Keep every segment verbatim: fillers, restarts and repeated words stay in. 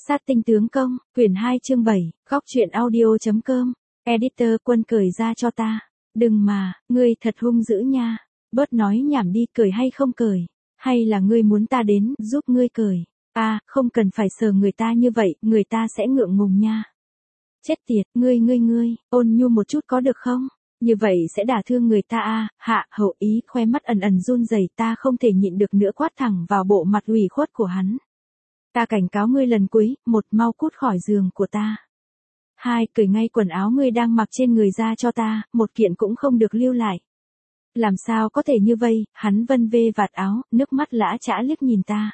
Sát tinh tướng công, quyển hai chương bảy, góc truyện audio.com, editor Quân cởi ra cho ta. Đừng mà, ngươi thật hung dữ nha. Bớt nói nhảm đi, cởi hay không cởi? Hay là ngươi muốn ta đến giúp ngươi cởi? À, không cần phải sờ người ta như vậy, người ta sẽ ngượng ngùng nha. Chết tiệt, ngươi ngươi ngươi, ôn nhu một chút có được không? Như vậy sẽ đả thương người ta à? Hạ Hậu Ý khoe mắt ẩn ẩn run rẩy, ta không thể nhịn được nữa quát thẳng vào bộ mặt ủy khuất của hắn. Ta cảnh cáo ngươi lần cuối, một, mau cút khỏi giường của ta. Hai, cởi ngay quần áo ngươi đang mặc trên người ra cho ta, một kiện cũng không được lưu lại. Làm sao có thể như vậy? Hắn vân vê vạt áo, nước mắt lã chã liếc nhìn ta.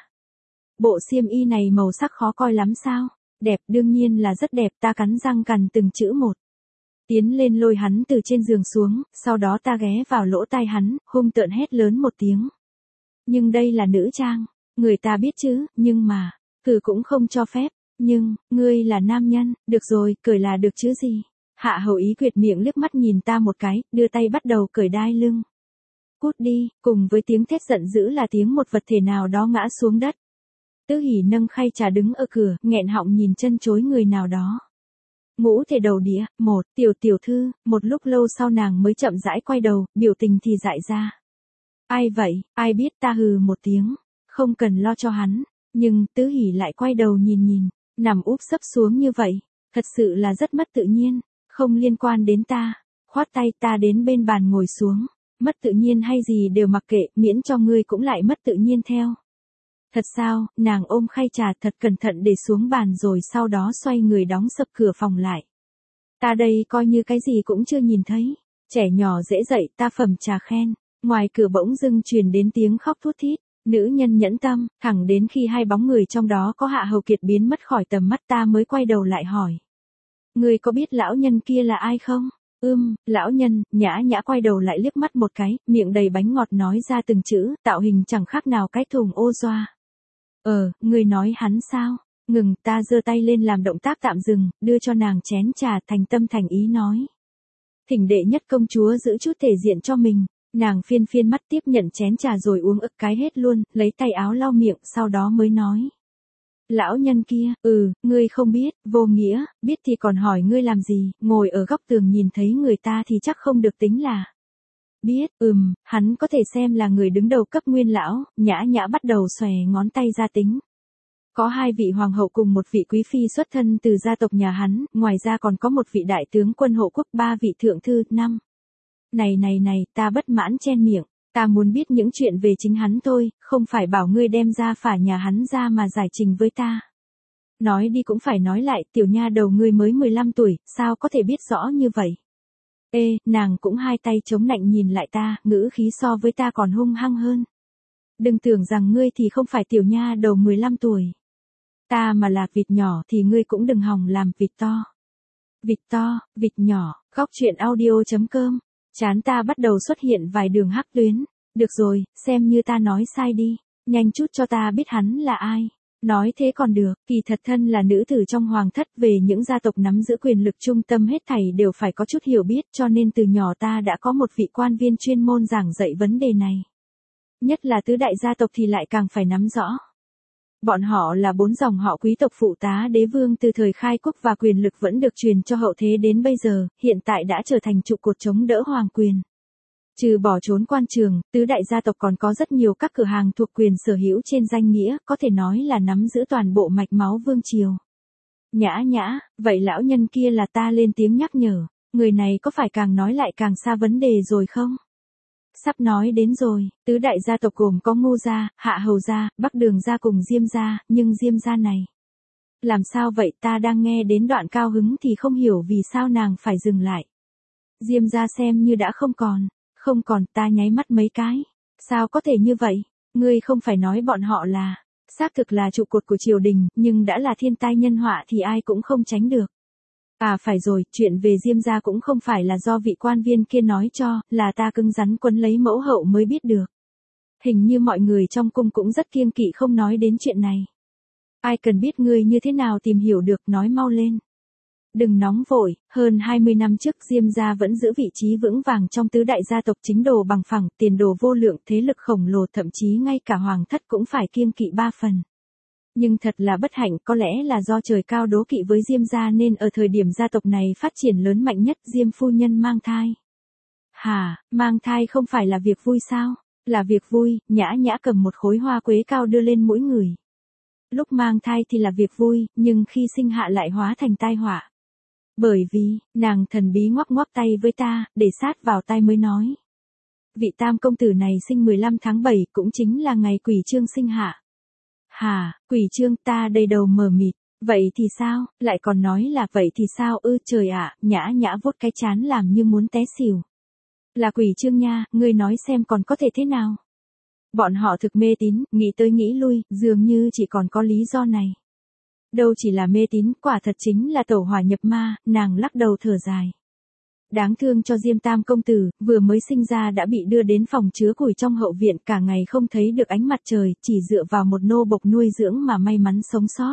Bộ xiêm y này màu sắc khó coi lắm sao? Đẹp, đương nhiên là rất đẹp, ta cắn răng cằn từng chữ một. Tiến lên lôi hắn từ trên giường xuống, sau đó ta ghé vào lỗ tai hắn, hung tợn hét lớn một tiếng. Nhưng đây là nữ trang, người ta biết chứ, nhưng mà, cử cũng không cho phép, nhưng, ngươi là nam nhân, được rồi, cởi là được chứ gì. Hạ Hậu Ý quyệt miệng liếc mắt nhìn ta một cái, đưa tay bắt đầu cởi đai lưng. Cút đi, cùng với tiếng thét giận dữ là tiếng một vật thể nào đó ngã xuống đất. Tứ Hỉ nâng khay trà đứng ở cửa, nghẹn họng nhìn chân chối người nào đó. Ngũ thể đầu đĩa, một, tiểu tiểu thư, một lúc lâu sau nàng mới chậm rãi quay đầu, biểu tình thì dại ra. Ai vậy, ai biết, ta hừ một tiếng, không cần lo cho hắn, nhưng Tứ Hỉ lại quay đầu nhìn nhìn, nằm úp sấp xuống như vậy, thật sự là rất mất tự nhiên, không liên quan đến ta, khoát tay ta đến bên bàn ngồi xuống, mất tự nhiên hay gì đều mặc kệ, miễn cho ngươi cũng lại mất tự nhiên theo. Thật sao, nàng ôm khay trà thật cẩn thận để xuống bàn rồi sau đó xoay người đóng sập cửa phòng lại. Ta đây coi như cái gì cũng chưa nhìn thấy, trẻ nhỏ dễ dậy, ta phẩm trà khen, ngoài cửa bỗng dưng truyền đến tiếng khóc thút thít, nữ nhân nhẫn tâm, thẳng đến khi hai bóng người trong đó có Hạ Hầu Kiệt biến mất khỏi tầm mắt ta mới quay đầu lại hỏi. Ngươi có biết lão nhân kia là ai không? Ưm, lão nhân, Nhã Nhã quay đầu lại liếc mắt một cái, miệng đầy bánh ngọt nói ra từng chữ, tạo hình chẳng khác nào cái thùng ô doa. Ờ, ngươi nói hắn sao? Ngừng, ta giơ tay lên làm động tác tạm dừng, đưa cho nàng chén trà, thành tâm thành ý nói. Thỉnh đệ nhất công chúa giữ chút thể diện cho mình. Nàng phiên phiên mắt tiếp nhận chén trà rồi uống ực cái hết luôn, lấy tay áo lau miệng, sau đó mới nói. Lão nhân kia, ừ, ngươi không biết, vô nghĩa, biết thì còn hỏi ngươi làm gì, ngồi ở góc tường nhìn thấy người ta thì chắc không được tính là. Biết, ừm, hắn có thể xem là người đứng đầu cấp nguyên lão. Nhã Nhã bắt đầu xòe ngón tay ra tính. Có hai vị hoàng hậu cùng một vị quý phi xuất thân từ gia tộc nhà hắn, ngoài ra còn có một vị đại tướng quân hộ quốc, ba vị thượng thư, năm. Này này này, ta bất mãn chen miệng, ta muốn biết những chuyện về chính hắn thôi, không phải bảo ngươi đem ra phả nhà hắn ra mà giải trình với ta. Nói đi cũng phải nói lại, tiểu nha đầu ngươi mới mười lăm tuổi, sao có thể biết rõ như vậy? Ê, nàng cũng hai tay chống nạnh nhìn lại ta, ngữ khí so với ta còn hung hăng hơn. Đừng tưởng rằng ngươi thì không phải tiểu nha đầu mười lăm tuổi. Ta mà là vịt nhỏ thì ngươi cũng đừng hòng làm vịt to. Vịt to, vịt nhỏ, góc truyện audio.com. Chán ta bắt đầu xuất hiện vài đường hắc tuyến. Được rồi, xem như ta nói sai đi. Nhanh chút cho ta biết hắn là ai. Nói thế còn được, kỳ thật thân là nữ tử trong hoàng thất, về những gia tộc nắm giữ quyền lực trung tâm hết thảy đều phải có chút hiểu biết, cho nên từ nhỏ ta đã có một vị quan viên chuyên môn giảng dạy vấn đề này. Nhất là tứ đại gia tộc thì lại càng phải nắm rõ. Bọn họ là bốn dòng họ quý tộc phụ tá đế vương từ thời khai quốc và quyền lực vẫn được truyền cho hậu thế đến bây giờ, hiện tại đã trở thành trụ cột chống đỡ hoàng quyền. Trừ bỏ trốn quan trường, tứ đại gia tộc còn có rất nhiều các cửa hàng thuộc quyền sở hữu trên danh nghĩa, có thể nói là nắm giữ toàn bộ mạch máu vương triều. Nhã Nhã, vậy lão nhân kia là ta lên tiếng nhắc nhở, người này có phải càng nói lại càng xa vấn đề rồi không? Sắp nói đến rồi, tứ đại gia tộc gồm có Ngô gia, Hạ Hầu gia, Bắc Đường gia cùng Diêm gia, nhưng Diêm gia này. Làm sao vậy, ta đang nghe đến đoạn cao hứng thì không hiểu vì sao nàng phải dừng lại. Diêm gia xem như đã không còn. Không còn, ta nháy mắt mấy cái. Sao có thể như vậy? Ngươi không phải nói bọn họ là, xác thực là trụ cột của triều đình, nhưng đã là thiên tai nhân họa thì ai cũng không tránh được. À phải rồi, chuyện về Diêm gia cũng không phải là do vị quan viên kia nói cho, là ta cứng rắn quấn lấy mẫu hậu mới biết được. Hình như mọi người trong cung cũng rất kiêng kỵ không nói đến chuyện này. Ai cần biết ngươi như thế nào tìm hiểu được, nói mau lên. Đừng nóng vội, hơn hai mươi năm trước Diêm gia vẫn giữ vị trí vững vàng trong tứ đại gia tộc, chính đồ bằng phẳng, tiền đồ vô lượng, thế lực khổng lồ, thậm chí ngay cả hoàng thất cũng phải kiêng kỵ ba phần. Nhưng thật là bất hạnh, có lẽ là do trời cao đố kỵ với Diêm gia nên ở thời điểm gia tộc này phát triển lớn mạnh nhất, Diêm phu nhân mang thai. Hả, mang thai không phải là việc vui sao? Là việc vui, Nhã Nhã cầm một khối hoa quế cao đưa lên mỗi người. Lúc mang thai thì là việc vui, nhưng khi sinh hạ lại hóa thành tai họa. Bởi vì, nàng thần bí ngoắc ngoắc tay với ta, để sát vào tai mới nói. Vị tam công tử này sinh mười lăm tháng bảy, cũng chính là ngày Quỷ Trương sinh hạ. Hà, Quỷ Trương, ta đầy đầu mờ mịt. Vậy thì sao, lại còn nói là vậy thì sao ư? Trời ạ, Nhã Nhã vuốt cái trán làm như muốn té xỉu. Là Quỷ Trương nha, ngươi nói xem còn có thể thế nào? Bọn họ thực mê tín, nghĩ tới nghĩ lui, dường như chỉ còn có lý do này. Đâu chỉ là mê tín, quả thật chính là tẩu hỏa nhập ma, nàng lắc đầu thở dài. Đáng thương cho Diêm tam công tử, vừa mới sinh ra đã bị đưa đến phòng chứa củi trong hậu viện, cả ngày không thấy được ánh mặt trời, chỉ dựa vào một nô bộc nuôi dưỡng mà may mắn sống sót.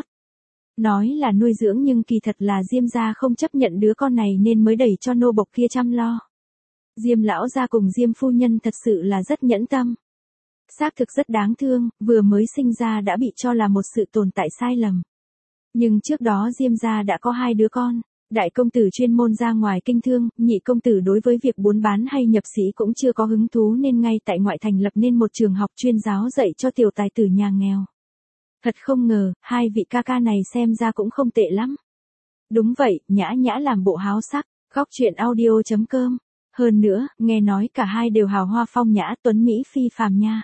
Nói là nuôi dưỡng nhưng kỳ thật là Diêm gia không chấp nhận đứa con này nên mới đẩy cho nô bộc kia chăm lo. Diêm lão gia cùng Diêm phu nhân thật sự là rất nhẫn tâm. Xác thực rất đáng thương, vừa mới sinh ra đã bị cho là một sự tồn tại sai lầm. Nhưng trước đó Diêm gia đã có hai đứa con. Đại công tử chuyên môn ra ngoài kinh thương, nhị công tử đối với việc buôn bán hay nhập sĩ cũng chưa có hứng thú nên ngay tại ngoại thành lập nên một trường học chuyên giáo dạy cho tiểu tài tử nhà nghèo. Thật không ngờ, hai vị ca ca này xem ra cũng không tệ lắm. Đúng vậy, Nhã Nhã làm bộ háo sắc, khóc chuyện audio chấm com. Hơn nữa, nghe nói cả hai đều hào hoa phong nhã tuấn Mỹ phi phàm nha.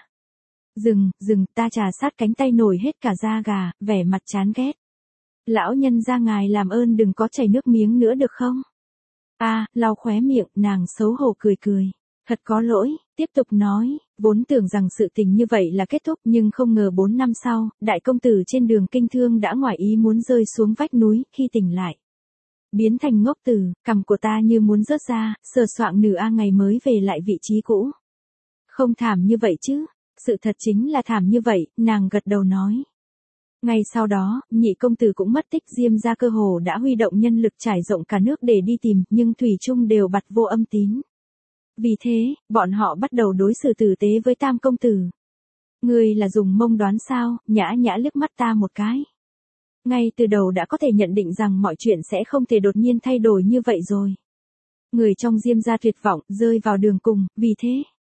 Dừng, dừng, ta trà sát cánh tay nổi hết cả da gà, vẻ mặt chán ghét. Lão nhân gia ngài làm ơn đừng có chảy nước miếng nữa được không? A, à, lau khóe miệng, nàng xấu hổ cười cười. Thật có lỗi, tiếp tục nói, vốn tưởng rằng sự tình như vậy là kết thúc nhưng không ngờ bốn năm sau, đại công tử trên đường kinh thương đã ngoài ý muốn rơi xuống vách núi, khi tỉnh lại. Biến thành ngốc tử, cằm của ta như muốn rớt ra, sờ soạng nửa a ngày mới về lại vị trí cũ. Không thảm như vậy chứ, sự thật chính là thảm như vậy, nàng gật đầu nói. Ngay sau đó, nhị công tử cũng mất tích, Diêm gia cơ hồ đã huy động nhân lực trải rộng cả nước để đi tìm, nhưng thủy chung đều bặt vô âm tín. Vì thế, bọn họ bắt đầu đối xử tử tế với tam công tử. Ngươi là dùng mông đoán sao? Nhã Nhã liếc mắt ta một cái. Ngay từ đầu đã có thể nhận định rằng mọi chuyện sẽ không thể đột nhiên thay đổi như vậy rồi. Người trong Diêm gia tuyệt vọng, rơi vào đường cùng, vì thế.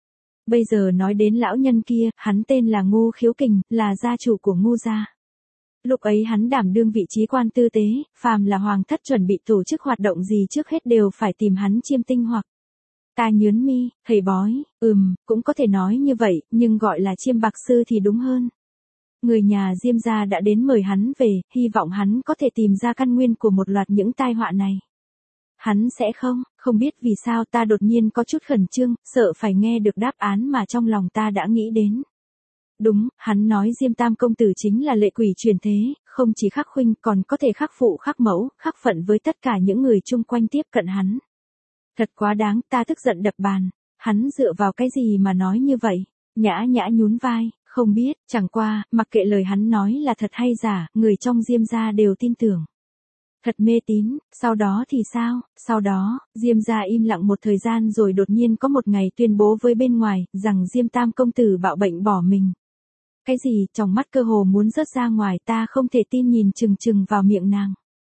Bây giờ nói đến lão nhân kia, hắn tên là Ngô Khiếu Kình, là gia chủ của Ngô gia. Lúc ấy hắn đảm đương vị trí quan tư tế, phàm là hoàng thất chuẩn bị tổ chức hoạt động gì trước hết đều phải tìm hắn chiêm tinh hoặc. Ta nhớn mi, thầy bói, ừm, cũng có thể nói như vậy, nhưng gọi là chiêm bạc sư thì đúng hơn. Người nhà Diêm gia đã đến mời hắn về, hy vọng hắn có thể tìm ra căn nguyên của một loạt những tai họa này. Hắn sẽ không, không biết vì sao ta đột nhiên có chút khẩn trương, sợ phải nghe được đáp án mà trong lòng ta đã nghĩ đến. Đúng, hắn nói Diêm tam công tử chính là lệ quỷ truyền thế, không chỉ khắc khuynh còn có thể khắc phụ khắc mẫu, khắc phận với tất cả những người chung quanh tiếp cận hắn. Thật quá đáng, ta tức giận đập bàn. Hắn dựa vào cái gì mà nói như vậy? Nhã Nhã nhún vai, không biết, chẳng qua, mặc kệ lời hắn nói là thật hay giả, người trong Diêm gia đều tin tưởng. Thật mê tín, sau đó thì sao? Sau đó, Diêm gia im lặng một thời gian rồi đột nhiên có một ngày tuyên bố với bên ngoài, rằng Diêm tam công tử bạo bệnh bỏ mình. Cái gì, trong mắt cơ hồ muốn rớt ra ngoài, ta không thể tin nhìn chừng chừng vào miệng nàng.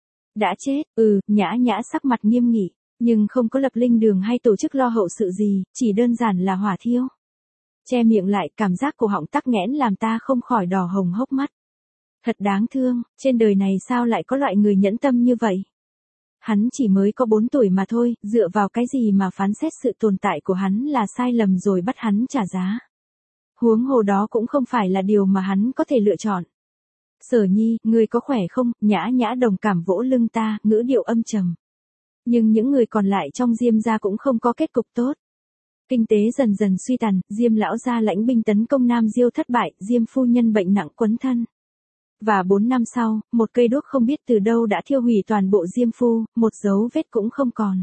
Đã chết, ừ, Nhã Nhã sắc mặt nghiêm nghị, nhưng không có lập linh đường hay tổ chức lo hậu sự gì, chỉ đơn giản là hỏa thiêu. Che miệng lại, cảm giác cổ họng tắc nghẽn làm ta không khỏi đỏ hồng hốc mắt. Thật đáng thương, trên đời này sao lại có loại người nhẫn tâm như vậy? Hắn chỉ mới có bốn tuổi mà thôi, dựa vào cái gì mà phán xét sự tồn tại của hắn là sai lầm rồi bắt hắn trả giá. Huống hồ đó cũng không phải là điều mà hắn có thể lựa chọn. Sở Nhi, ngươi có khỏe không? Nhã Nhã đồng cảm vỗ lưng ta, ngữ điệu âm trầm. Nhưng những người còn lại trong Diêm gia cũng không có kết cục tốt. Kinh tế dần dần suy tàn, Diêm lão gia lãnh binh tấn công Nam Diêu thất bại, Diêm phu nhân bệnh nặng quấn thân. Và bốn năm sau, một cây đuốc không biết từ đâu đã thiêu hủy toàn bộ Diêm phu, một dấu vết cũng không còn.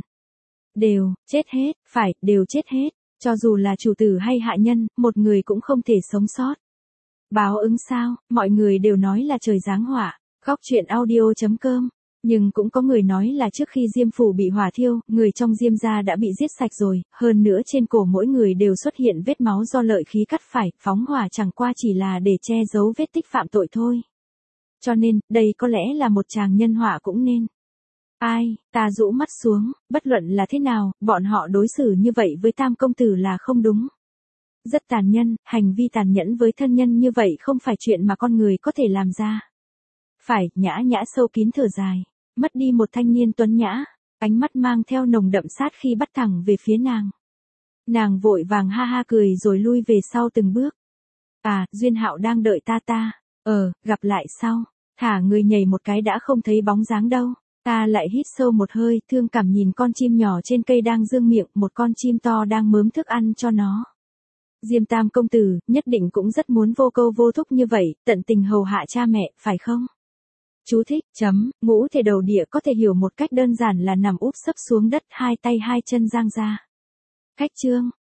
Đều, chết hết, phải, đều chết hết. Cho dù là chủ tử hay hạ nhân, một người cũng không thể sống sót. Báo ứng sao, mọi người đều nói là trời giáng họa, khóc chuyện audio chấm com. Nhưng cũng có người nói là trước khi Diêm phủ bị hỏa thiêu, người trong Diêm gia đã bị giết sạch rồi, hơn nữa trên cổ mỗi người đều xuất hiện vết máu do lợi khí cắt phải, phóng hỏa chẳng qua chỉ là để che giấu vết tích phạm tội thôi. Cho nên, đây có lẽ là một chàng nhân họa cũng nên. Ai, ta rũ mắt xuống, bất luận là thế nào, bọn họ đối xử như vậy với Tam công tử là không đúng. Rất tàn nhân, hành vi tàn nhẫn với thân nhân như vậy không phải chuyện mà con người có thể làm ra. Phải, nhã nhã sâu kín thở dài, mất đi một thanh niên tuấn nhã, ánh mắt mang theo nồng đậm sát khi bắt thẳng về phía nàng. Nàng vội vàng ha ha cười rồi lui về sau từng bước. À, Duyên Hạo đang đợi ta ta, ờ, gặp lại sau, thả người nhảy một cái đã không thấy bóng dáng đâu. Ta lại hít sâu một hơi, thương cảm nhìn con chim nhỏ trên cây đang dương miệng, một con chim to đang mớm thức ăn cho nó. Diêm Tam công tử, nhất định cũng rất muốn vô câu vô thúc như vậy, tận tình hầu hạ cha mẹ, phải không? Chú thích, chấm, ngũ thể đầu địa có thể hiểu một cách đơn giản là nằm úp sấp xuống đất, hai tay hai chân giang ra. Khách chương.